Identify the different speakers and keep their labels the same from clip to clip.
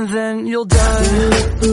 Speaker 1: and then you'll die.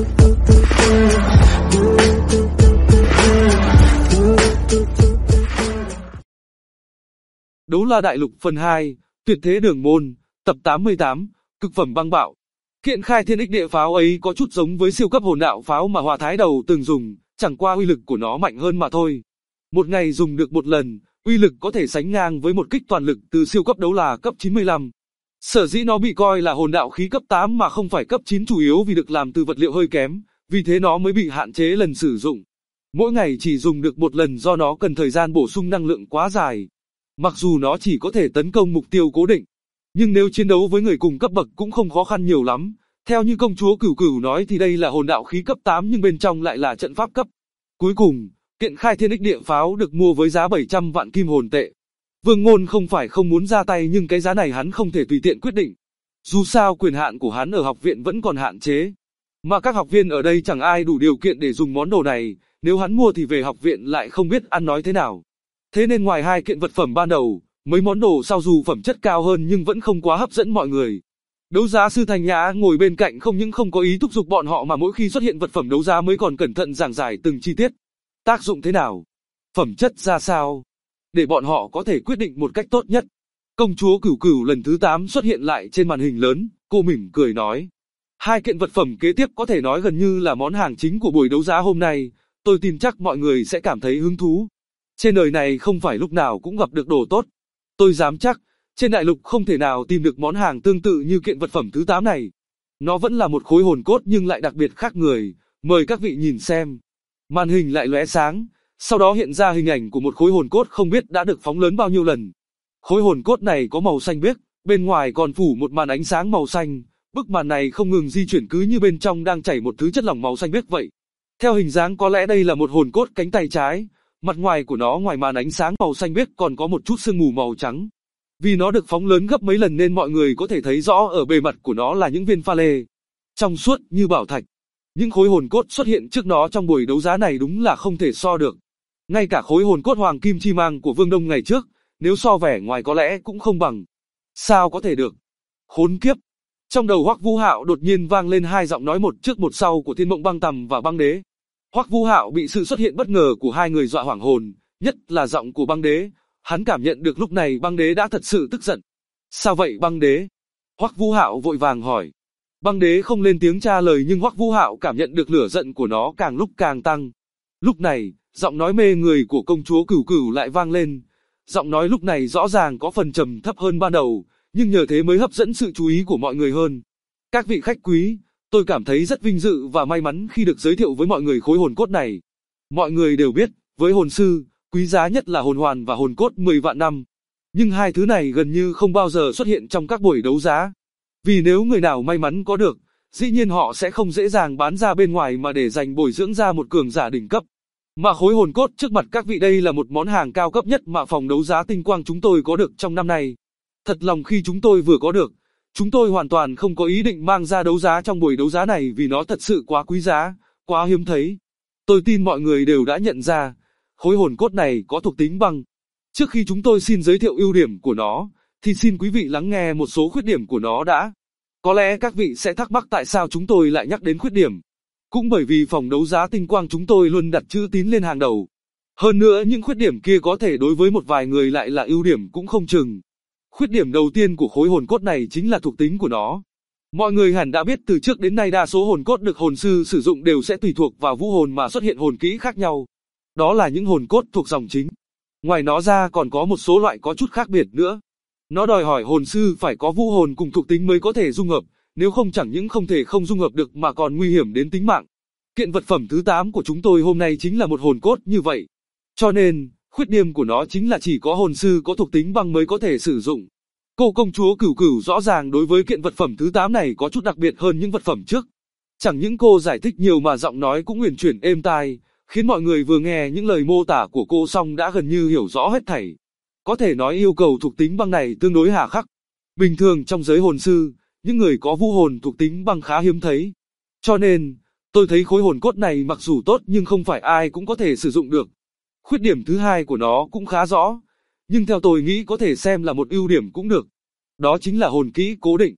Speaker 2: Đấu La Đại Lục phần 2, Tuyệt Thế Đường Môn, tập 88, Cực phẩm băng bạo. Kiện khai thiên ích địa pháo ấy có chút giống với siêu cấp hồn đạo pháo mà Hỏa Thái Đầu từng dùng, chẳng qua uy lực của nó mạnh hơn mà thôi. Một ngày dùng được một lần, uy lực có thể sánh ngang với một kích toàn lực từ siêu cấp đấu la cấp 95. Sở dĩ nó bị coi là hồn đạo khí cấp 8 mà không phải cấp 9 chủ yếu vì được làm từ vật liệu hơi kém, vì thế nó mới bị hạn chế lần sử dụng. Mỗi ngày chỉ dùng được một lần do nó cần thời gian bổ sung năng lượng quá dài. Mặc dù nó chỉ có thể tấn công mục tiêu cố định, nhưng nếu chiến đấu với người cùng cấp bậc cũng không khó khăn nhiều lắm. Theo như công chúa Cửu Cửu nói thì đây là hồn đạo khí cấp 8 nhưng bên trong lại là trận pháp cấp. Cuối cùng, kiện khai thiên ích địa pháo được mua với giá 700 vạn kim hồn tệ. Vương Ngôn không phải không muốn ra tay nhưng cái giá này hắn không thể tùy tiện quyết định. Dù sao quyền hạn của hắn ở học viện vẫn còn hạn chế. Mà các học viên ở đây chẳng ai đủ điều kiện để dùng món đồ này, nếu hắn mua thì về học viện lại không biết ăn nói thế nào. Thế nên ngoài hai kiện vật phẩm ban đầu, mấy món đồ sau dù phẩm chất cao hơn nhưng vẫn không quá hấp dẫn mọi người. Đấu giá sư Thành Nhã ngồi bên cạnh không những không có ý thúc giục bọn họ mà mỗi khi xuất hiện vật phẩm đấu giá mới còn cẩn thận giảng giải từng chi tiết. Tác dụng thế nào? Phẩm chất ra sao? Để bọn họ có thể quyết định một cách tốt nhất. Công chúa Cửu Cửu lần thứ 8 xuất hiện lại trên màn hình lớn, cô mỉm cười nói. Hai kiện vật phẩm kế tiếp có thể nói gần như là món hàng chính của buổi đấu giá hôm nay, tôi tin chắc mọi người sẽ cảm thấy hứng thú. Trên đời này không phải lúc nào cũng gặp được đồ tốt. Tôi dám chắc, trên đại lục không thể nào tìm được món hàng tương tự như kiện vật phẩm thứ 8 này. Nó vẫn là một khối hồn cốt nhưng lại đặc biệt khác người, mời các vị nhìn xem. Màn hình lại lóe sáng, sau đó hiện ra hình ảnh của một khối hồn cốt không biết đã được phóng lớn bao nhiêu lần. Khối hồn cốt này có màu xanh biếc, bên ngoài còn phủ một màn ánh sáng màu xanh, bức màn này không ngừng di chuyển cứ như bên trong đang chảy một thứ chất lỏng màu xanh biếc vậy. Theo hình dáng có lẽ đây là một hồn cốt cánh tay trái, mặt ngoài của nó ngoài màn ánh sáng màu xanh biếc còn có một chút sương mù màu trắng. Vì nó được phóng lớn gấp mấy lần nên mọi người có thể thấy rõ ở bề mặt của nó là những viên pha lê, trong suốt như bảo thạch. Những khối hồn cốt xuất hiện trước nó trong buổi đấu giá này đúng là không thể so được. Ngay cả khối hồn cốt hoàng kim chi mang của Vương Đông ngày trước, nếu so vẻ ngoài có lẽ cũng không bằng. Sao có thể được? Khốn kiếp! Trong đầu Hoắc Vũ Hạo đột nhiên vang lên hai giọng nói một trước một sau của Thiên Mộng Băng Tầm và Băng Đế. Hoắc Vũ Hạo bị sự xuất hiện bất ngờ của hai người dọa hoảng hồn, nhất là giọng của Băng Đế. Hắn cảm nhận được lúc này Băng Đế đã thật sự tức giận. Sao vậy Băng Đế? Hoắc Vũ Hạo vội vàng hỏi. Băng Đế không lên tiếng trả lời nhưng Hoắc Vũ Hạo cảm nhận được lửa giận của nó càng lúc càng tăng. Lúc này, giọng nói mê người của công chúa Cửu Cửu lại vang lên. Giọng nói lúc này rõ ràng có phần trầm thấp hơn ban đầu, nhưng nhờ thế mới hấp dẫn sự chú ý của mọi người hơn. Các vị khách quý, tôi cảm thấy rất vinh dự và may mắn khi được giới thiệu với mọi người khối hồn cốt này. Mọi người đều biết, với hồn sư, quý giá nhất là hồn hoàn và hồn cốt 10 vạn năm. Nhưng hai thứ này gần như không bao giờ xuất hiện trong các buổi đấu giá. Vì nếu người nào may mắn có được, dĩ nhiên họ sẽ không dễ dàng bán ra bên ngoài mà để dành bồi dưỡng ra một cường giả đỉnh cấp. Mà khối hồn cốt trước mặt các vị đây là một món hàng cao cấp nhất mà phòng đấu giá Tinh Quang chúng tôi có được trong năm nay. Thật lòng khi chúng tôi vừa có được, chúng tôi hoàn toàn không có ý định mang ra đấu giá trong buổi đấu giá này vì nó thật sự quá quý giá, quá hiếm thấy. Tôi tin mọi người đều đã nhận ra, khối hồn cốt này có thuộc tính băng. Trước khi chúng tôi xin giới thiệu ưu điểm của nó, thì xin quý vị lắng nghe một số khuyết điểm của nó đã. Có lẽ các vị sẽ thắc mắc tại sao chúng tôi lại nhắc đến khuyết điểm. Cũng bởi vì phòng đấu giá Tinh Quang chúng tôi luôn đặt chữ tín lên hàng đầu. Hơn nữa những khuyết điểm kia có thể đối với một vài người lại là ưu điểm cũng không chừng. Khuyết điểm đầu tiên của khối hồn cốt này chính là thuộc tính của nó. Mọi người hẳn đã biết từ trước đến nay đa số hồn cốt được hồn sư sử dụng đều sẽ tùy thuộc vào vũ hồn mà xuất hiện hồn kỹ khác nhau. Đó là những hồn cốt thuộc dòng chính. Ngoài nó ra còn có một số loại có chút khác biệt nữa. Nó đòi hỏi hồn sư phải có vũ hồn cùng thuộc tính mới có thể dung hợp, nếu không chẳng những không thể không dung hợp được mà còn nguy hiểm đến tính mạng. Kiện vật phẩm thứ 8 của chúng tôi hôm nay chính là một hồn cốt như vậy. Cho nên, khuyết điểm của nó chính là chỉ có hồn sư có thuộc tính băng mới có thể sử dụng. Cô công chúa Cửu Cửu rõ ràng đối với kiện vật phẩm thứ 8 này có chút đặc biệt hơn những vật phẩm trước. Chẳng những cô giải thích nhiều mà giọng nói cũng uyển chuyển êm tai, khiến mọi người vừa nghe những lời mô tả của cô xong đã gần như hiểu rõ hết thảy. Có thể nói yêu cầu thuộc tính băng này tương đối hà khắc. Bình thường trong giới hồn sư, những người có vũ hồn thuộc tính băng khá hiếm thấy. Cho nên, tôi thấy khối hồn cốt này mặc dù tốt nhưng không phải ai cũng có thể sử dụng được. Khuyết điểm thứ hai của nó cũng khá rõ, nhưng theo tôi nghĩ có thể xem là một ưu điểm cũng được. Đó chính là hồn kỹ cố định.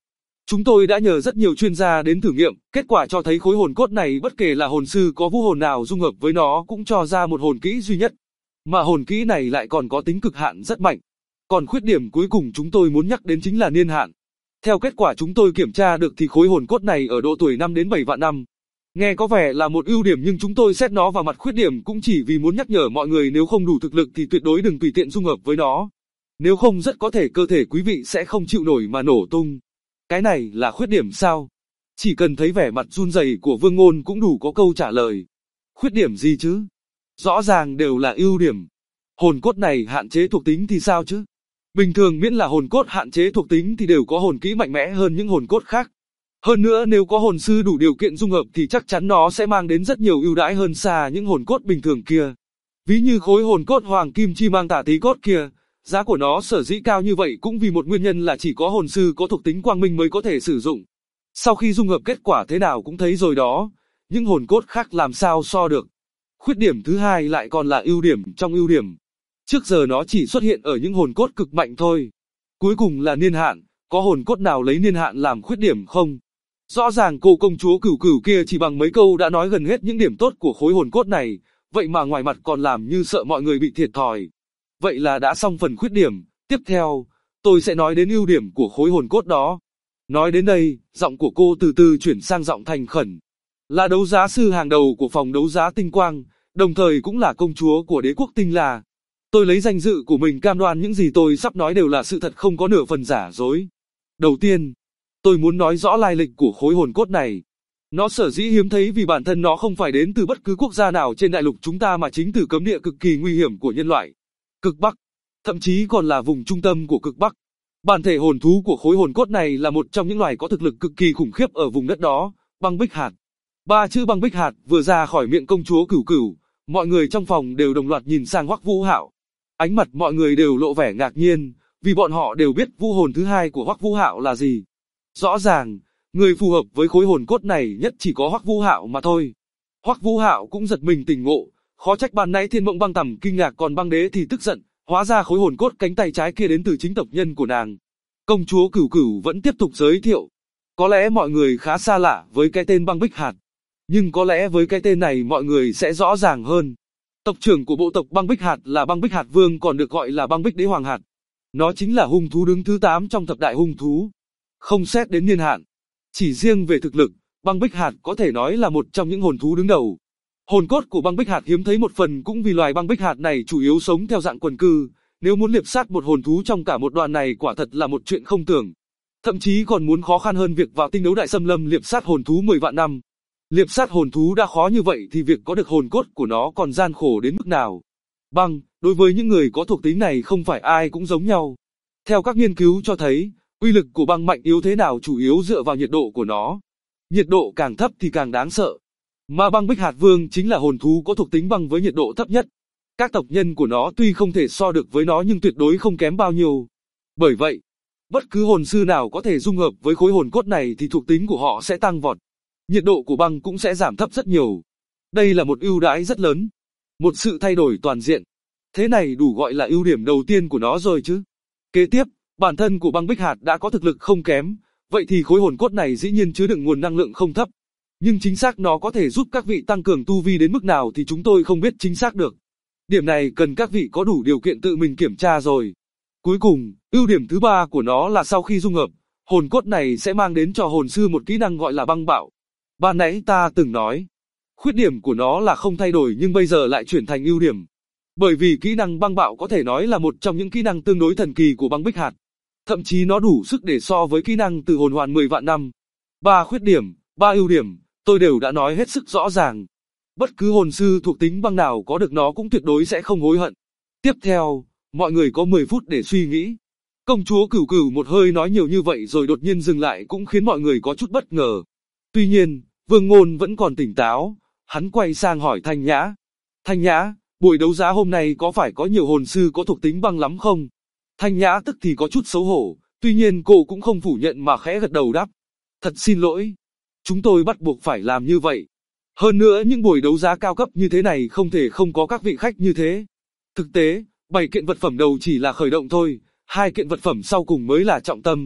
Speaker 2: Chúng tôi đã nhờ rất nhiều chuyên gia đến thử nghiệm, kết quả cho thấy khối hồn cốt này bất kể là hồn sư có vũ hồn nào dung hợp với nó cũng cho ra một hồn kỹ duy nhất. Mà hồn kỹ này lại còn có tính cực hạn rất mạnh. Còn khuyết điểm cuối cùng chúng tôi muốn nhắc đến chính là niên hạn. Theo kết quả chúng tôi kiểm tra được thì khối hồn cốt này ở độ tuổi 5 đến 7 vạn năm. Nghe có vẻ là một ưu điểm nhưng chúng tôi xét nó vào mặt khuyết điểm cũng chỉ vì muốn nhắc nhở mọi người nếu không đủ thực lực thì tuyệt đối đừng tùy tiện dung hợp với nó. Nếu không rất có thể cơ thể quý vị sẽ không chịu nổi mà nổ tung. Cái này là khuyết điểm sao? Chỉ cần thấy vẻ mặt run rẩy của Vương Ngôn cũng đủ có câu trả lời. Khuyết điểm gì chứ? Rõ ràng đều là ưu điểm. Hồn cốt này hạn chế thuộc tính thì sao chứ? Bình thường miễn là hồn cốt hạn chế thuộc tính thì đều có hồn kỹ mạnh mẽ hơn những hồn cốt khác. Hơn nữa nếu có hồn sư đủ điều kiện dung hợp thì chắc chắn nó sẽ mang đến rất nhiều ưu đãi hơn xa những hồn cốt bình thường kia. Ví như khối hồn cốt Hoàng Kim Chi Mang Tả Tí Cốt kia, giá của nó sở dĩ cao như vậy cũng vì một nguyên nhân là chỉ có hồn sư có thuộc tính quang minh mới có thể sử dụng. Sau khi dung hợp kết quả thế nào cũng thấy rồi đó, những hồn cốt khác làm sao so được. Khuyết điểm thứ hai lại còn là ưu điểm trong ưu điểm. Trước giờ nó chỉ xuất hiện ở những hồn cốt cực mạnh thôi. Cuối cùng là niên hạn, có hồn cốt nào lấy niên hạn làm khuyết điểm không? Rõ ràng cô công chúa Cửu Cửu kia chỉ bằng mấy câu đã nói gần hết những điểm tốt của khối hồn cốt này, vậy mà ngoài mặt còn làm như sợ mọi người bị thiệt thòi. Vậy là đã xong phần khuyết điểm, tiếp theo, tôi sẽ nói đến ưu điểm của khối hồn cốt đó. Nói đến đây, giọng của cô từ từ chuyển sang giọng thành khẩn. Là đấu giá sư hàng đầu của phòng đấu giá Tinh Quang, đồng thời cũng là công chúa của đế quốc Tinh La. Tôi lấy danh dự của mình cam đoan những gì tôi sắp nói đều là sự thật không có nửa phần giả dối. Đầu tiên, tôi muốn nói rõ lai lịch của khối hồn cốt này. Nó sở dĩ hiếm thấy vì bản thân nó không phải đến từ bất cứ quốc gia nào trên đại lục chúng ta mà chính từ cấm địa cực kỳ nguy hiểm của nhân loại. Cực Bắc, thậm chí còn là vùng trung tâm của Cực Bắc. Bản thể hồn thú của khối hồn cốt này là một trong những loài có thực lực cực kỳ khủng khiếp ở vùng đất đó, Băng Bích Hạt. Ba chữ Băng Bích Hạt vừa ra khỏi miệng công chúa Cửu Cửu, mọi người trong phòng đều đồng loạt nhìn sang Hoắc Vũ Hạo. Ánh mặt mọi người đều lộ vẻ ngạc nhiên, vì bọn họ đều biết vũ hồn thứ hai của Hoắc Vũ Hạo là gì. Rõ ràng, người phù hợp với khối hồn cốt này nhất chỉ có Hoắc Vũ Hạo mà thôi. Hoắc Vũ Hạo cũng giật mình tỉnh ngộ, khó trách ban nãy Thiên Mộng Băng Tầm kinh ngạc còn Băng Đế thì tức giận, hóa ra khối hồn cốt cánh tay trái kia đến từ chính tộc nhân của nàng. Công chúa Cửu Cửu vẫn tiếp tục giới thiệu. Có lẽ mọi người khá xa lạ với cái tên Băng Bích Hạt, nhưng có lẽ với cái tên này mọi người sẽ rõ ràng hơn. Tộc trưởng của bộ tộc Băng Bích Hạt là Băng Bích Hạt Vương còn được gọi là Băng Bích Đế Hoàng Hạt. Nó chính là hung thú đứng thứ 8 trong thập đại hung thú. Không xét đến niên hạn, chỉ riêng về thực lực, Băng Bích Hạt có thể nói là một trong những hồn thú đứng đầu. Hồn cốt của Băng Bích Hạt hiếm thấy một phần cũng vì loài Băng Bích Hạt này chủ yếu sống theo dạng quần cư, nếu muốn liệp sát một hồn thú trong cả một đoàn này quả thật là một chuyện không tưởng. Thậm chí còn muốn khó khăn hơn việc vào tinh đấu đại xâm lâm liệp sát hồn thú 10 vạn năm. Liệp sát hồn thú đã khó như vậy thì việc có được hồn cốt của nó còn gian khổ đến mức nào. Băng, đối với những người có thuộc tính này không phải ai cũng giống nhau. Theo các nghiên cứu cho thấy, uy lực của băng mạnh yếu thế nào chủ yếu dựa vào nhiệt độ của nó. Nhiệt độ càng thấp thì càng đáng sợ. Mà Băng Bích Hạt Vương chính là hồn thú có thuộc tính băng với nhiệt độ thấp nhất. Các tộc nhân của nó tuy không thể so được với nó nhưng tuyệt đối không kém bao nhiêu. Bởi vậy, bất cứ hồn sư nào có thể dung hợp với khối hồn cốt này thì thuộc tính của họ sẽ tăng vọt. Nhiệt độ của băng cũng sẽ giảm thấp rất nhiều. Đây là một ưu đãi rất lớn. Một sự thay đổi toàn diện. Thế này đủ gọi là ưu điểm đầu tiên của nó rồi chứ. Kế tiếp, bản thân của Băng Bích Hạt đã có thực lực không kém, vậy thì khối hồn cốt này dĩ nhiên chứa đựng nguồn năng lượng không thấp. Nhưng chính xác nó có thể giúp các vị tăng cường tu vi đến mức nào thì chúng tôi không biết chính xác được. Điểm này cần các vị có đủ điều kiện tự mình kiểm tra rồi. Cuối cùng, ưu điểm thứ ba của nó là sau khi dung hợp, hồn cốt này sẽ mang đến cho hồn sư một kỹ năng gọi là băng bạo. Ban nãy ta từng nói, khuyết điểm của nó là không thay đổi nhưng bây giờ lại chuyển thành ưu điểm. Bởi vì kỹ năng băng bạo có thể nói là một trong những kỹ năng tương đối thần kỳ của Băng Bích Hạt. Thậm chí nó đủ sức để so với kỹ năng từ hồn hoàn 10 vạn năm. 3 khuyết điểm, 3 ưu điểm, tôi đều đã nói hết sức rõ ràng. Bất cứ hồn sư thuộc tính băng nào có được nó cũng tuyệt đối sẽ không hối hận. Tiếp theo, mọi người có 10 phút để suy nghĩ. Công chúa Cửu Cửu một hơi nói nhiều như vậy rồi đột nhiên dừng lại cũng khiến mọi người có chút bất ngờ. Tuy nhiên, Vương Ngôn vẫn còn tỉnh táo, hắn quay sang hỏi Thanh Nhã. Thanh Nhã, buổi đấu giá hôm nay có phải có nhiều hồn sư có thuộc tính băng lắm không? Thanh Nhã tức thì có chút xấu hổ, tuy nhiên cô cũng không phủ nhận mà khẽ gật đầu đáp. Thật xin lỗi, chúng tôi bắt buộc phải làm như vậy. Hơn nữa những buổi đấu giá cao cấp như thế này không thể không có các vị khách như thế. Thực tế, 7 kiện vật phẩm đầu chỉ là khởi động thôi, 2 kiện vật phẩm sau cùng mới là trọng tâm.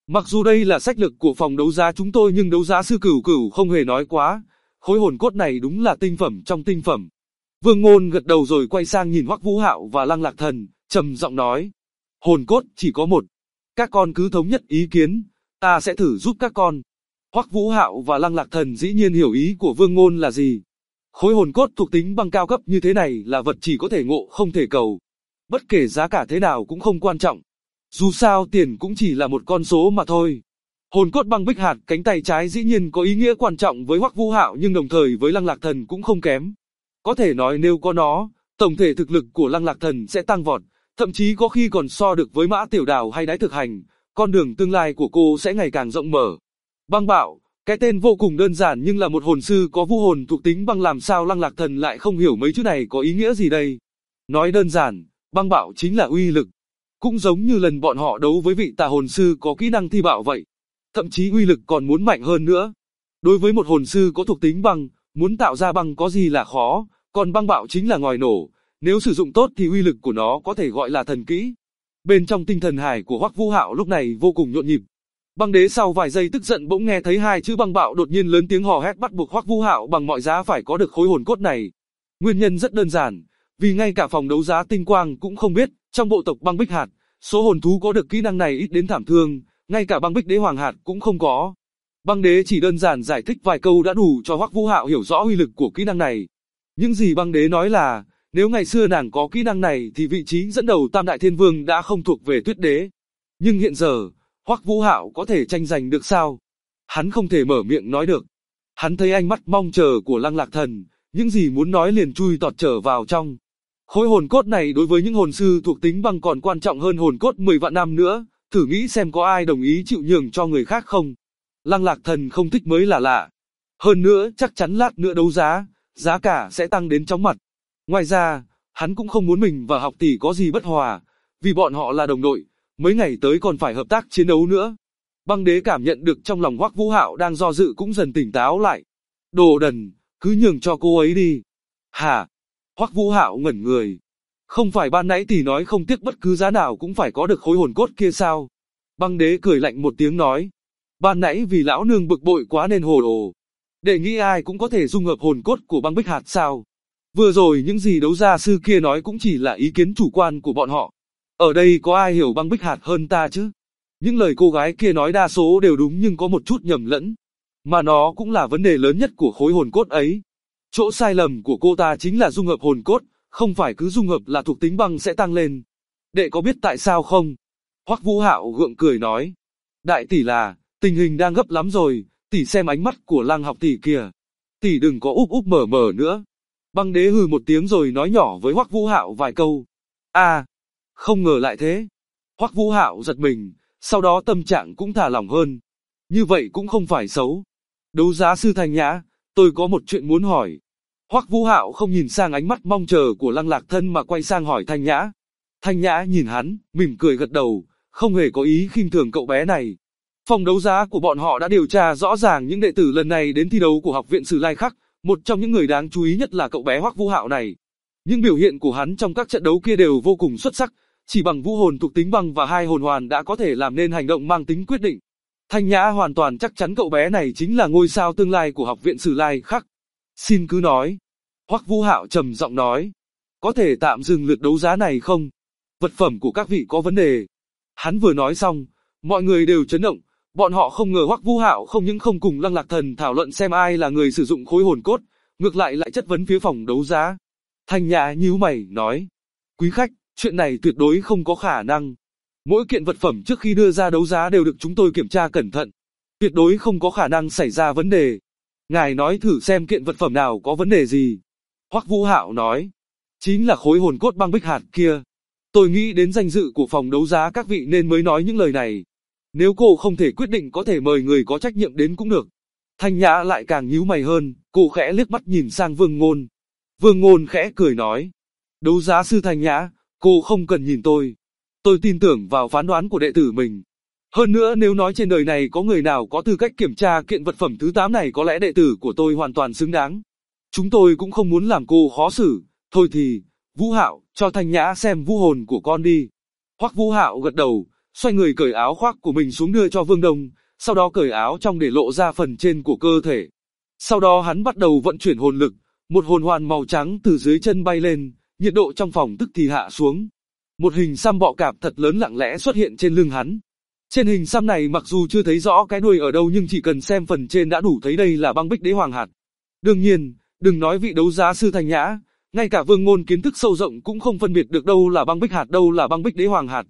Speaker 2: Mặc dù đây là sách lược của phòng đấu giá chúng tôi nhưng đấu giá sư Cửu Cửu không hề nói quá, khối hồn cốt này đúng là tinh phẩm trong tinh phẩm. Vương Ngôn gật đầu rồi quay sang nhìn Hoắc Vũ Hạo và Lăng Lạc Thần, trầm giọng nói, hồn cốt chỉ có một, các con cứ thống nhất ý kiến, ta sẽ thử giúp các con. Hoắc Vũ Hạo và Lăng Lạc Thần dĩ nhiên hiểu ý của Vương Ngôn là gì. Khối hồn cốt thuộc tính băng cao cấp như thế này là vật chỉ có thể ngộ không thể cầu. Bất kể giá cả thế nào cũng không quan trọng. Dù sao tiền cũng chỉ là một con số mà thôi. Hồn cốt băng bích hạt cánh tay trái dĩ nhiên có ý nghĩa quan trọng với Hoắc Vũ Hạo nhưng đồng thời với Lăng Lạc Thần cũng không kém. Có thể nói nếu có nó, tổng thể thực lực của Lăng Lạc Thần sẽ tăng vọt, thậm chí có khi còn so được với Mã Tiểu Đào hay Đái Thực Hành, con đường tương lai của cô sẽ ngày càng rộng mở. Băng bạo, cái tên vô cùng đơn giản nhưng là một hồn sư có vũ hồn thuộc tính băng, làm sao Lăng Lạc Thần lại không hiểu mấy chữ này có ý nghĩa gì đây? Nói đơn giản, băng bạo chính là uy lực. Cũng giống như lần bọn họ đấu với vị tà hồn sư có kỹ năng thi bạo vậy. Thậm chí uy lực còn muốn mạnh hơn nữa. Đối với một hồn sư có thuộc tính băng, muốn tạo ra băng có gì là khó, còn băng bạo chính là ngòi nổ. Nếu sử dụng tốt thì uy lực của nó có thể gọi là thần kỹ. Bên trong tinh thần hải của Hoắc Vũ Hạo lúc này vô cùng nhộn nhịp. Băng đế sau vài giây tức giận bỗng nghe thấy hai chữ băng bạo đột nhiên lớn tiếng hò hét bắt buộc Hoắc Vũ Hạo bằng mọi giá phải có được khối hồn cốt này. Nguyên nhân rất đơn giản, vì ngay cả phòng đấu giá Tinh Quang cũng không biết, trong bộ tộc băng bích hạt, số hồn thú có được kỹ năng này ít đến thảm thương, ngay cả băng bích đế hoàng hạt cũng không có. Băng đế chỉ đơn giản giải thích vài câu đã đủ cho Hoắc Vũ Hạo hiểu rõ uy lực của kỹ năng này. Những gì băng đế nói là, nếu ngày xưa nàng có kỹ năng này thì vị trí dẫn đầu Tam Đại Thiên Vương đã không thuộc về Tuyết Đế. Nhưng hiện giờ, Hoắc Vũ Hạo có thể tranh giành được sao? Hắn không thể mở miệng nói được. Hắn thấy ánh mắt mong chờ của Lăng Lạc Thần, những gì muốn nói liền chui tọt trở vào trong. Khối hồn cốt này đối với những hồn sư thuộc tính băng còn quan trọng hơn hồn cốt 10 vạn năm nữa, thử nghĩ xem có ai đồng ý chịu nhường cho người khác không? Lăng Lạc Thần không thích mới là lạ. Hơn nữa chắc chắn lát nữa đấu giá, giá cả sẽ tăng đến chóng mặt. Ngoài ra, hắn cũng không muốn mình và học tỷ có gì bất hòa, vì bọn họ là đồng đội, mấy ngày tới còn phải hợp tác chiến đấu nữa. Băng đế cảm nhận được trong lòng Hoắc Vũ Hạo đang do dự cũng dần tỉnh táo lại. Đồ đần, cứ nhường cho cô ấy đi. Hả? Hoắc Vũ Hạo ngẩn người. Không phải ban nãy tỷ nói không tiếc bất cứ giá nào cũng phải có được khối hồn cốt kia sao? Băng đế cười lạnh một tiếng nói. Ban nãy vì lão nương bực bội quá nên hồ đồ. Để nghĩ ai cũng có thể dung hợp hồn cốt của băng bích hạt sao? Vừa rồi những gì đấu gia sư kia nói cũng chỉ là ý kiến chủ quan của bọn họ. Ở đây có ai hiểu băng bích hạt hơn ta chứ? Những lời cô gái kia nói đa số đều đúng nhưng có một chút nhầm lẫn. Mà nó cũng là vấn đề lớn nhất của khối hồn cốt ấy. Chỗ sai lầm của cô ta chính là dung hợp hồn cốt, không phải cứ dung hợp là thuộc tính băng sẽ tăng lên. Đệ có biết tại sao không? Hoắc Vũ Hạo gượng cười nói. Đại tỷ là, tình hình đang gấp lắm rồi, tỷ xem ánh mắt của Lăng học tỷ kìa. Tỷ đừng có úp úp mở mở nữa. Băng đế hừ một tiếng rồi nói nhỏ với Hoắc Vũ Hạo vài câu. Không ngờ lại thế. Hoắc Vũ Hạo giật mình, sau đó tâm trạng cũng thả lỏng hơn. Như vậy cũng không phải xấu. Đấu giá sư Thanh Nhã, tôi có một chuyện muốn hỏi. Hoắc Vũ Hạo không nhìn sang ánh mắt mong chờ của Lăng Lạc Thân mà quay sang hỏi Thanh Nhã. Thanh Nhã nhìn hắn, mỉm cười gật đầu, không hề có ý khinh thường cậu bé này. Phòng đấu giá của bọn họ đã điều tra rõ ràng những đệ tử lần này đến thi đấu của Học viện Sử Lai Khắc, một trong những người đáng chú ý nhất là cậu bé Hoắc Vũ Hạo này. Những biểu hiện của hắn trong các trận đấu kia đều vô cùng xuất sắc, chỉ bằng vũ hồn thuộc tính băng và hai hồn hoàn đã có thể làm nên hành động mang tính quyết định. Thanh Nhã hoàn toàn chắc chắn cậu bé này chính là ngôi sao tương lai của Học viện Sử Lai Khắc. Xin cứ nói. Hoắc Vũ Hạo trầm giọng nói. Có thể tạm dừng lượt đấu giá này không? Vật phẩm của các vị có vấn đề. Hắn vừa nói xong, mọi người đều chấn động. Bọn họ không ngờ Hoắc Vũ Hạo không những không cùng Lăng Lạc Thần thảo luận xem ai là người sử dụng khối hồn cốt, ngược lại chất vấn phía phòng đấu giá. Thanh Nhã nhíu mày, nói. Quý khách, chuyện này tuyệt đối không có khả năng. Mỗi kiện vật phẩm trước khi đưa ra đấu giá đều được chúng tôi kiểm tra cẩn thận. Tuyệt đối không có khả năng xảy ra vấn đề. Ngài nói thử xem kiện vật phẩm nào có vấn đề gì. Hoắc Vũ Hạo nói. Chính là khối hồn cốt băng bích hạt kia. Tôi nghĩ đến danh dự của phòng đấu giá các vị nên mới nói những lời này. Nếu cô không thể quyết định có thể mời người có trách nhiệm đến cũng được. Thanh Nhã lại càng nhíu mày hơn, cô khẽ liếc mắt nhìn sang Vương Ngôn. Vương Ngôn khẽ cười nói. Đấu giá sư Thanh Nhã, cô không cần nhìn tôi. Tôi tin tưởng vào phán đoán của đệ tử mình. Hơn nữa nếu nói trên đời này có người nào có tư cách kiểm tra kiện vật phẩm thứ 8 này có lẽ đệ tử của tôi hoàn toàn xứng đáng. Chúng tôi cũng không muốn làm cô khó xử. Thôi thì, Vũ Hạo, cho Thanh Nhã xem vũ hồn của con đi. Hoắc Vũ Hạo gật đầu, xoay người cởi áo khoác của mình xuống đưa cho Vương Đông, sau đó cởi áo trong để lộ ra phần trên của cơ thể. Sau đó hắn bắt đầu vận chuyển hồn lực, một hồn hoàn màu trắng từ dưới chân bay lên, nhiệt độ trong phòng tức thì hạ xuống. Một hình xăm bọ cạp thật lớn lặng lẽ xuất hiện trên lưng hắn. Trên hình xăm này mặc dù chưa thấy rõ cái đuôi ở đâu nhưng chỉ cần xem phần trên đã đủ thấy đây là băng bích đế hoàng hạt. Đương nhiên, đừng nói vị đấu giá sư Thanh Nhã, ngay cả Vương Ngôn kiến thức sâu rộng cũng không phân biệt được đâu là băng bích hạt đâu là băng bích đế hoàng hạt.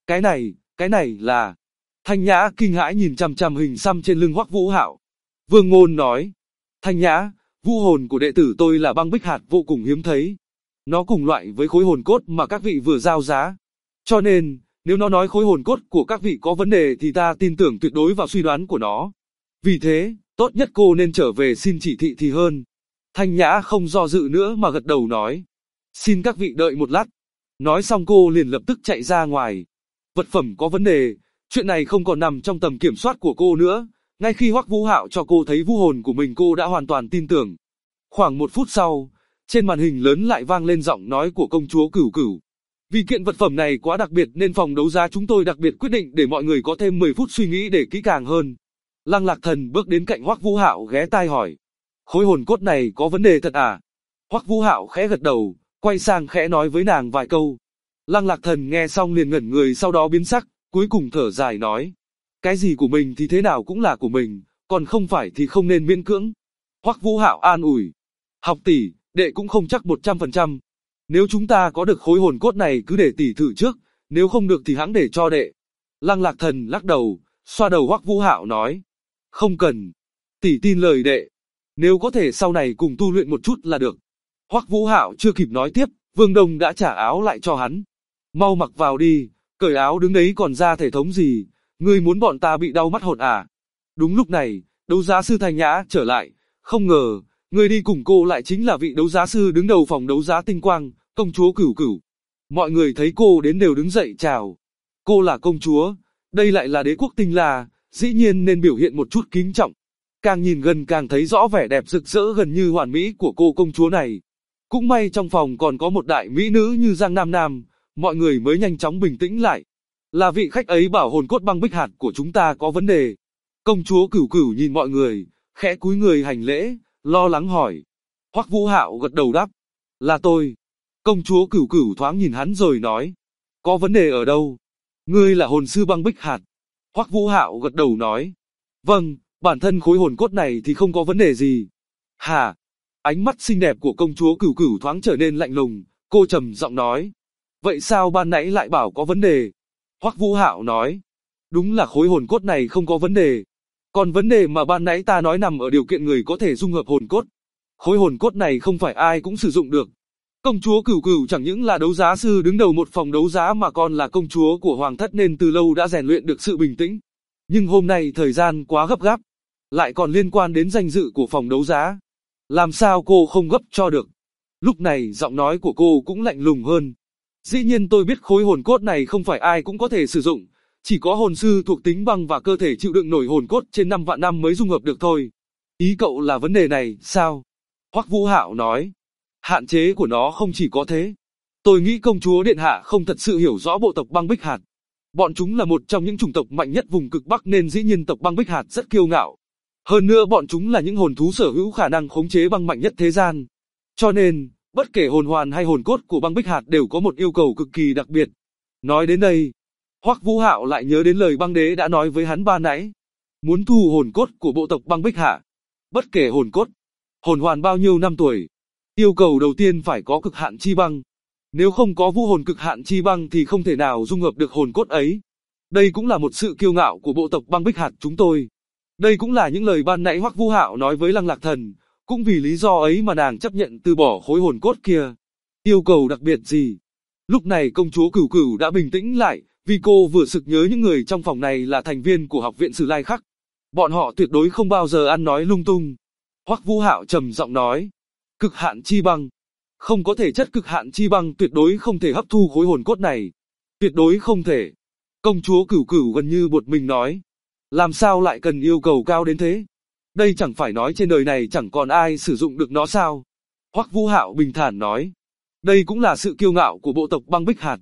Speaker 2: Cái này là... Thanh Nhã kinh hãi nhìn chằm chằm hình xăm trên lưng Hoắc Vũ Hạo. Vương Ngôn nói, Thanh Nhã, vũ hồn của đệ tử tôi là băng bích hạt vô cùng hiếm thấy. Nó cùng loại với khối hồn cốt mà các vị vừa giao giá. Cho nên, nếu nó nói khối hồn cốt của các vị có vấn đề thì ta tin tưởng tuyệt đối vào suy đoán của nó. Vì thế, tốt nhất cô nên trở về xin chỉ thị thì hơn. Thanh Nhã không do dự nữa mà gật đầu nói. Xin các vị đợi một lát. Nói xong cô liền lập tức chạy ra ngoài. Vật phẩm có vấn đề, chuyện này không còn nằm trong tầm kiểm soát của cô nữa. Ngay khi Hoắc Vũ Hạo cho cô thấy vũ hồn của mình cô đã hoàn toàn tin tưởng. Khoảng 1 phút sau, trên màn hình lớn lại vang lên giọng nói của công chúa Cửu Cửu. Vì kiện vật phẩm này quá đặc biệt nên phòng đấu giá chúng tôi đặc biệt quyết định để mọi người có thêm 10 phút suy nghĩ để kỹ càng hơn. Lăng Lạc Thần bước đến cạnh Hoắc Vũ Hạo ghé tai hỏi. Khối hồn cốt này có vấn đề thật à? Hoắc Vũ Hạo khẽ gật đầu, quay sang khẽ nói với nàng vài câu. Lăng Lạc Thần nghe xong liền ngẩn người sau đó biến sắc, cuối cùng thở dài nói. Cái gì của mình thì thế nào cũng là của mình, còn không phải thì không nên miễn cưỡng. Hoắc Vũ Hạo an ủi. Học tỷ, đệ cũng không chắc 100%. Nếu chúng ta có được khối hồn cốt này cứ để tỷ thử trước, nếu không được thì hãng để cho đệ. Lăng Lạc Thần lắc đầu, xoa đầu Hoắc Vũ Hạo nói. Không cần. Tỷ tin lời đệ. Nếu có thể sau này cùng tu luyện một chút là được. Hoắc Vũ Hạo chưa kịp nói tiếp, Vương Đông đã trả áo lại cho hắn. Mau mặc vào đi, cởi áo đứng đấy còn ra thể thống gì, ngươi muốn bọn ta bị đau mắt hột à? Đúng lúc này, đấu giá sư Thanh Nhã trở lại, không ngờ, người đi cùng cô lại chính là vị đấu giá sư đứng đầu phòng đấu giá Tinh Quang, công chúa Cửu Cửu. Mọi người thấy cô đến đều đứng dậy chào. Cô là công chúa, đây lại là đế quốc Tinh La, dĩ nhiên nên biểu hiện một chút kính trọng. Càng nhìn gần càng thấy rõ vẻ đẹp rực rỡ gần như hoàn mỹ của cô công chúa này. Cũng may trong phòng còn có một đại mỹ nữ như Giang Nam Nam, mọi người mới nhanh chóng bình tĩnh lại. Là vị khách ấy bảo hồn cốt băng bích hạt của chúng ta có vấn đề. Công chúa Cửu Cửu nhìn mọi người, khẽ cúi người hành lễ, lo lắng hỏi. Hoắc Vũ Hạo gật đầu đáp. Là tôi. Công chúa Cửu Cửu thoáng nhìn hắn rồi nói. Có vấn đề ở đâu? Ngươi là hồn sư băng bích hạt. Hoắc Vũ Hạo gật đầu nói. Vâng, bản thân khối hồn cốt này thì không có vấn đề gì. Hả? Ánh mắt xinh đẹp của công chúa Cửu Cửu thoáng trở nên lạnh lùng, cô trầm giọng nói. Vậy sao ban nãy lại bảo có vấn đề? Hoắc Vũ Hạo nói. Đúng là khối hồn cốt này không có vấn đề. Còn vấn đề mà ban nãy ta nói nằm ở điều kiện người có thể dung hợp hồn cốt. Khối hồn cốt này không phải ai cũng sử dụng được. Công chúa Cửu Cửu chẳng những là đấu giá sư đứng đầu một phòng đấu giá mà còn là công chúa của hoàng thất nên từ lâu đã rèn luyện được sự bình tĩnh. Nhưng hôm nay thời gian quá gấp gáp, lại còn liên quan đến danh dự của phòng đấu giá. Làm sao cô không gấp cho được? Lúc này giọng nói của cô cũng lạnh lùng hơn. Dĩ nhiên tôi biết khối hồn cốt này không phải ai cũng có thể sử dụng, chỉ có hồn sư thuộc tính băng và cơ thể chịu đựng nổi hồn cốt trên 5 vạn năm mới dung hợp được thôi. Ý cậu là vấn đề này, sao? Hoắc Vũ Hạo nói. Hạn chế của nó không chỉ có thế. Tôi nghĩ công chúa điện hạ không thật sự hiểu rõ bộ tộc băng bích hạt. Bọn chúng là một trong những chủng tộc mạnh nhất vùng cực Bắc nên dĩ nhiên tộc băng bích hạt rất kiêu ngạo. Hơn nữa bọn chúng là những hồn thú sở hữu khả năng khống chế băng mạnh nhất thế gian. Cho nên, bất kể hồn hoàn hay hồn cốt của băng bích hạt đều có một yêu cầu cực kỳ đặc biệt. Nói đến đây, Hoắc Vũ Hạo lại nhớ đến lời băng đế đã nói với hắn ban nãy. Muốn thu hồn cốt của bộ tộc băng bích hạ. Bất kể hồn cốt, hồn hoàn bao nhiêu năm tuổi. Yêu cầu đầu tiên phải có cực hạn chi băng. Nếu không có vũ hồn cực hạn chi băng thì không thể nào dung hợp được hồn cốt ấy. Đây cũng là một sự kiêu ngạo của bộ tộc băng bích hạt chúng tôi. Đây cũng là những lời ban nãy Hoắc Vũ Hạo nói với Lăng Lạc Thần. Cũng vì lý do ấy mà nàng chấp nhận từ bỏ khối hồn cốt kia. Yêu cầu đặc biệt gì? Lúc này công chúa Cửu Cửu đã bình tĩnh lại, vì cô vừa sực nhớ những người trong phòng này là thành viên của học viện Sử Lai Khắc. Bọn họ tuyệt đối không bao giờ ăn nói lung tung. Hoắc Vũ Hạo trầm giọng nói. Cực hạn chi băng. Không có thể chất cực hạn chi băng tuyệt đối không thể hấp thu khối hồn cốt này. Tuyệt đối không thể. Công chúa Cửu Cửu gần như buột mình nói. Làm sao lại cần yêu cầu cao đến thế? Đây chẳng phải nói trên đời này chẳng còn ai sử dụng được nó sao? Hoắc Vũ Hạo bình thản nói. Đây cũng là sự kiêu ngạo của bộ tộc băng bích hạt.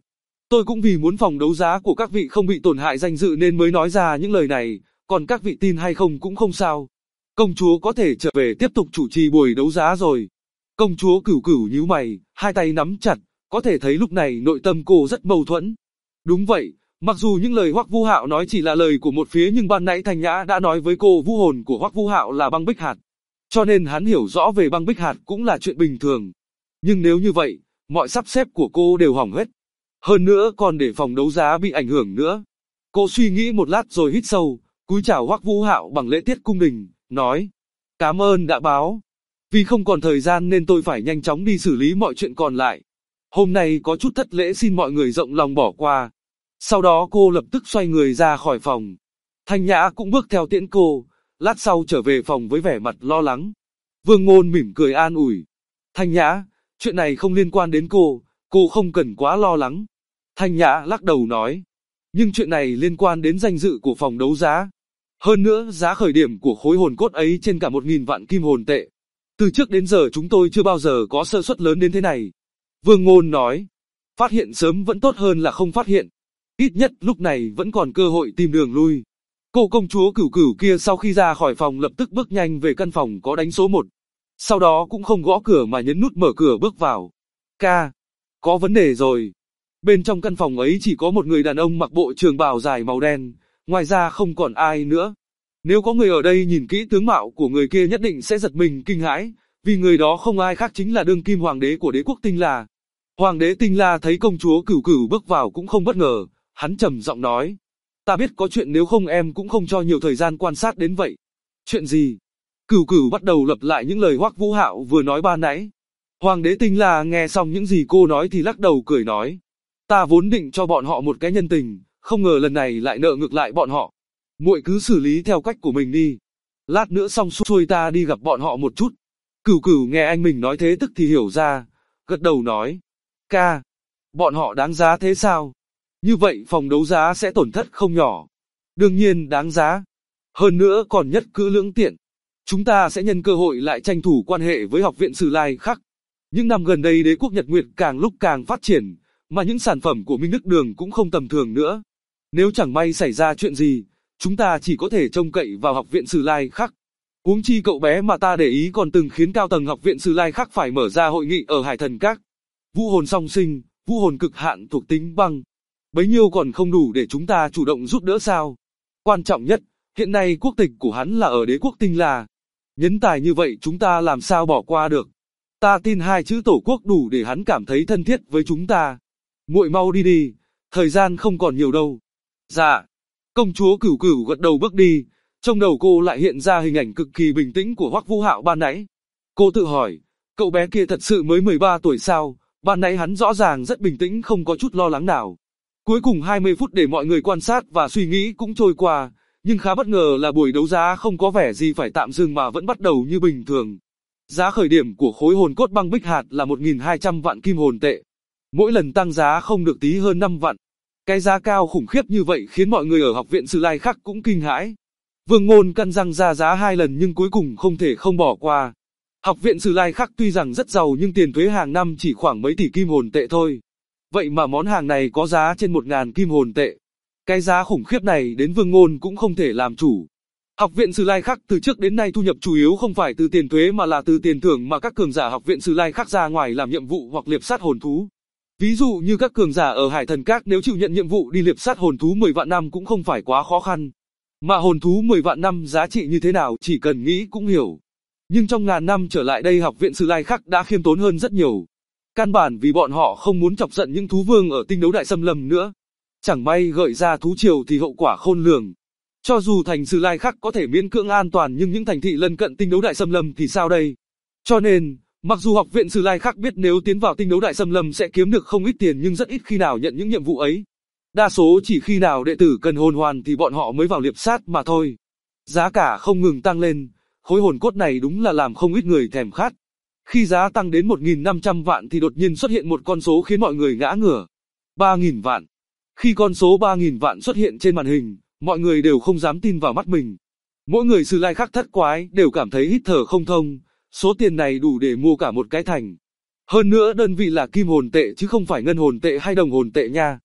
Speaker 2: Tôi cũng vì muốn phòng đấu giá của các vị không bị tổn hại danh dự nên mới nói ra những lời này, còn các vị tin hay không cũng không sao. Công chúa có thể trở về tiếp tục chủ trì buổi đấu giá rồi. Công chúa Cửu Cửu nhíu mày, hai tay nắm chặt, có thể thấy lúc này nội tâm cô rất mâu thuẫn. Đúng vậy, mặc dù những lời Hoắc Vũ Hạo nói chỉ là lời của một phía nhưng ban nãy Thanh Nhã đã nói với cô vũ hồn của Hoắc Vũ Hạo là băng bích hạt. Cho nên hắn hiểu rõ về băng bích hạt cũng là chuyện bình thường. Nhưng nếu như vậy, mọi sắp xếp của cô đều hỏng hết. Hơn nữa còn để phòng đấu giá bị ảnh hưởng nữa. Cô suy nghĩ một lát rồi hít sâu, cúi chào Hoắc Vũ Hạo bằng lễ tiết cung đình, nói: "Cảm ơn đã báo. Vì không còn thời gian nên tôi phải nhanh chóng đi xử lý mọi chuyện còn lại. Hôm nay có chút thất lễ xin mọi người rộng lòng bỏ qua." Sau đó cô lập tức xoay người ra khỏi phòng. Thanh Nhã cũng bước theo tiễn cô, lát sau trở về phòng với vẻ mặt lo lắng. Vương Ngôn mỉm cười an ủi: "Thanh Nhã, chuyện này không liên quan đến cô không cần quá lo lắng." Thanh Nhã lắc đầu nói: "Nhưng chuyện này liên quan đến danh dự của phòng đấu giá. Hơn nữa giá khởi điểm của khối hồn cốt ấy trên cả 1.000 vạn kim hồn tệ. Từ trước đến giờ chúng tôi chưa bao giờ có sơ suất lớn đến thế này." Vương Ngôn nói: "Phát hiện sớm vẫn tốt hơn là không phát hiện. Ít nhất lúc này vẫn còn cơ hội tìm đường lui." Cô công chúa Cửu Cửu kia sau khi ra khỏi phòng lập tức bước nhanh về căn phòng có đánh số 1. Sau đó cũng không gõ cửa mà nhấn nút mở cửa bước vào. "Ca, có vấn đề rồi." Bên trong căn phòng ấy chỉ có một người đàn ông mặc bộ trường bào dài màu đen, ngoài ra không còn ai nữa. Nếu có người ở đây nhìn kỹ tướng mạo của người kia nhất định sẽ giật mình kinh hãi, vì người đó không ai khác chính là đương kim hoàng đế của đế quốc Tinh La. Hoàng đế Tinh La thấy công chúa Cửu Cửu bước vào cũng không bất ngờ, hắn trầm giọng nói: "Ta biết có chuyện, nếu không em cũng không cho nhiều thời gian quan sát đến vậy." "Chuyện gì?" Cửu Cửu bắt đầu lặp lại những lời Hoắc Vũ Hạo vừa nói ban nãy. Hoàng đế Tinh La nghe xong những gì cô nói thì lắc đầu cười nói: "Ta vốn định cho bọn họ một cái nhân tình, không ngờ lần này lại nợ ngược lại bọn họ. Muội cứ xử lý theo cách của mình đi. Lát nữa xong xuôi ta đi gặp bọn họ một chút." Cửu Cửu nghe anh mình nói thế tức thì hiểu ra, gật đầu nói: "Ca, bọn họ đáng giá thế sao? Như vậy phòng đấu giá sẽ tổn thất không nhỏ." "Đương nhiên đáng giá. Hơn nữa còn nhất cử lưỡng tiện. Chúng ta sẽ nhân cơ hội lại tranh thủ quan hệ với Học viện Sử Lai Khắc. Những năm gần đây đế quốc Nhật Nguyệt càng lúc càng phát triển, mà những sản phẩm của Minh Đức Đường cũng không tầm thường nữa. Nếu chẳng may xảy ra chuyện gì, chúng ta chỉ có thể trông cậy vào Học viện Sử Lai Khắc. Huống chi cậu bé mà ta để ý còn từng khiến cao tầng Học viện Sử Lai Khắc phải mở ra hội nghị ở Hải Thần Các. Vũ hồn song sinh, vũ hồn cực hạn thuộc tính băng. Bấy nhiêu còn không đủ để chúng ta chủ động giúp đỡ sao? Quan trọng nhất, hiện nay quốc tịch của hắn là ở đế quốc Tinh La. Nhân tài như vậy chúng ta làm sao bỏ qua được? Ta tin hai chữ tổ quốc đủ để hắn cảm thấy thân thiết với chúng ta. Muội mau đi đi, thời gian không còn nhiều đâu." "Dạ." Công chúa Cửu Cửu gật đầu bước đi, trong đầu cô lại hiện ra hình ảnh cực kỳ bình tĩnh của Hoắc Vũ Hạo ban nãy. Cô tự hỏi, cậu bé kia thật sự mới 13 tuổi sao? Ban nãy hắn rõ ràng rất bình tĩnh không có chút lo lắng nào. Cuối cùng 20 phút để mọi người quan sát và suy nghĩ cũng trôi qua, nhưng khá bất ngờ là buổi đấu giá không có vẻ gì phải tạm dừng mà vẫn bắt đầu như bình thường. Giá khởi điểm của khối hồn cốt băng bích hạt là 1.200 vạn kim hồn tệ. Mỗi lần tăng giá không được tí hơn 5 vạn. Cái giá cao khủng khiếp như vậy khiến mọi người ở Học viện Sử Lai Khắc cũng kinh hãi. Vương Ngôn căn răng ra giá 2 lần nhưng cuối cùng không thể không bỏ qua. Học viện Sử Lai Khắc tuy rằng rất giàu nhưng tiền thuế hàng năm chỉ khoảng mấy tỷ kim hồn tệ thôi. Vậy mà món hàng này có giá trên 1.000 kim hồn tệ. Cái giá khủng khiếp này đến Vương Ngôn cũng không thể làm chủ. Học viện Sử Lai Khắc từ trước đến nay thu nhập chủ yếu không phải từ tiền thuế mà là từ tiền thưởng mà các cường giả Học viện Sử Lai Khắc ra ngoài làm nhiệm vụ hoặc liệp sát hồn thú. Ví dụ như các cường giả ở Hải Thần Các nếu chịu nhận nhiệm vụ đi liệp sát hồn thú 10 vạn năm cũng không phải quá khó khăn. Mà hồn thú 10 vạn năm giá trị như thế nào chỉ cần nghĩ cũng hiểu. Nhưng trong ngàn năm trở lại đây Học viện Sử Lai Khắc đã khiêm tốn hơn rất nhiều. Căn bản vì bọn họ không muốn chọc giận những thú vương ở Tinh Đấu Đại Xâm Lâm nữa. Chẳng may gợi ra thú triều thì hậu quả khôn lường. Cho dù thành Sử Lai Khắc có thể miễn cưỡng an toàn nhưng những thành thị lân cận Tinh Đấu Đại Xâm Lâm thì sao đây? Cho nên, mặc dù Học viện Sử Lai Khắc biết nếu tiến vào Tinh Đấu Đại Xâm Lâm sẽ kiếm được không ít tiền nhưng rất ít khi nào nhận những nhiệm vụ ấy. Đa số chỉ khi nào đệ tử cần hồn hoàn thì bọn họ mới vào liệp sát mà thôi. Giá cả không ngừng tăng lên, khối hồn cốt này đúng là làm không ít người thèm khát. Khi giá tăng đến 1.500 vạn thì đột nhiên xuất hiện một con số khiến mọi người ngã ngửa. 3.000 vạn. Khi con số 3.000 vạn xuất hiện trên màn hình, mọi người đều không dám tin vào mắt mình. Mỗi người Sử Lai Khắc thất quái đều cảm thấy hít thở không thông, số tiền này đủ để mua cả một cái thành. Hơn nữa đơn vị là kim hồn tệ chứ không phải ngân hồn tệ hay đồng hồn tệ nha.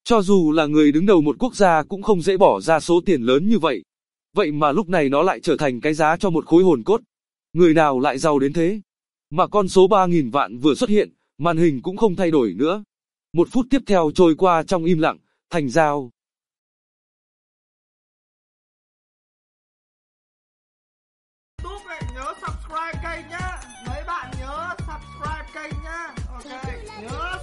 Speaker 2: Cho dù là người đứng đầu một quốc gia cũng không dễ bỏ ra số tiền lớn như vậy. Vậy mà lúc này nó lại trở thành cái giá cho một khối hồn cốt. Người nào lại giàu đến thế? Mà con số 3.000 vạn vừa xuất hiện, màn hình cũng không thay đổi nữa. 1 phút tiếp theo trôi qua trong im lặng, thành giao.
Speaker 1: YouTube nhớ subscribe kênh nhá. Mấy bạn nhớ subscribe kênh nhá. Ok, nhớ.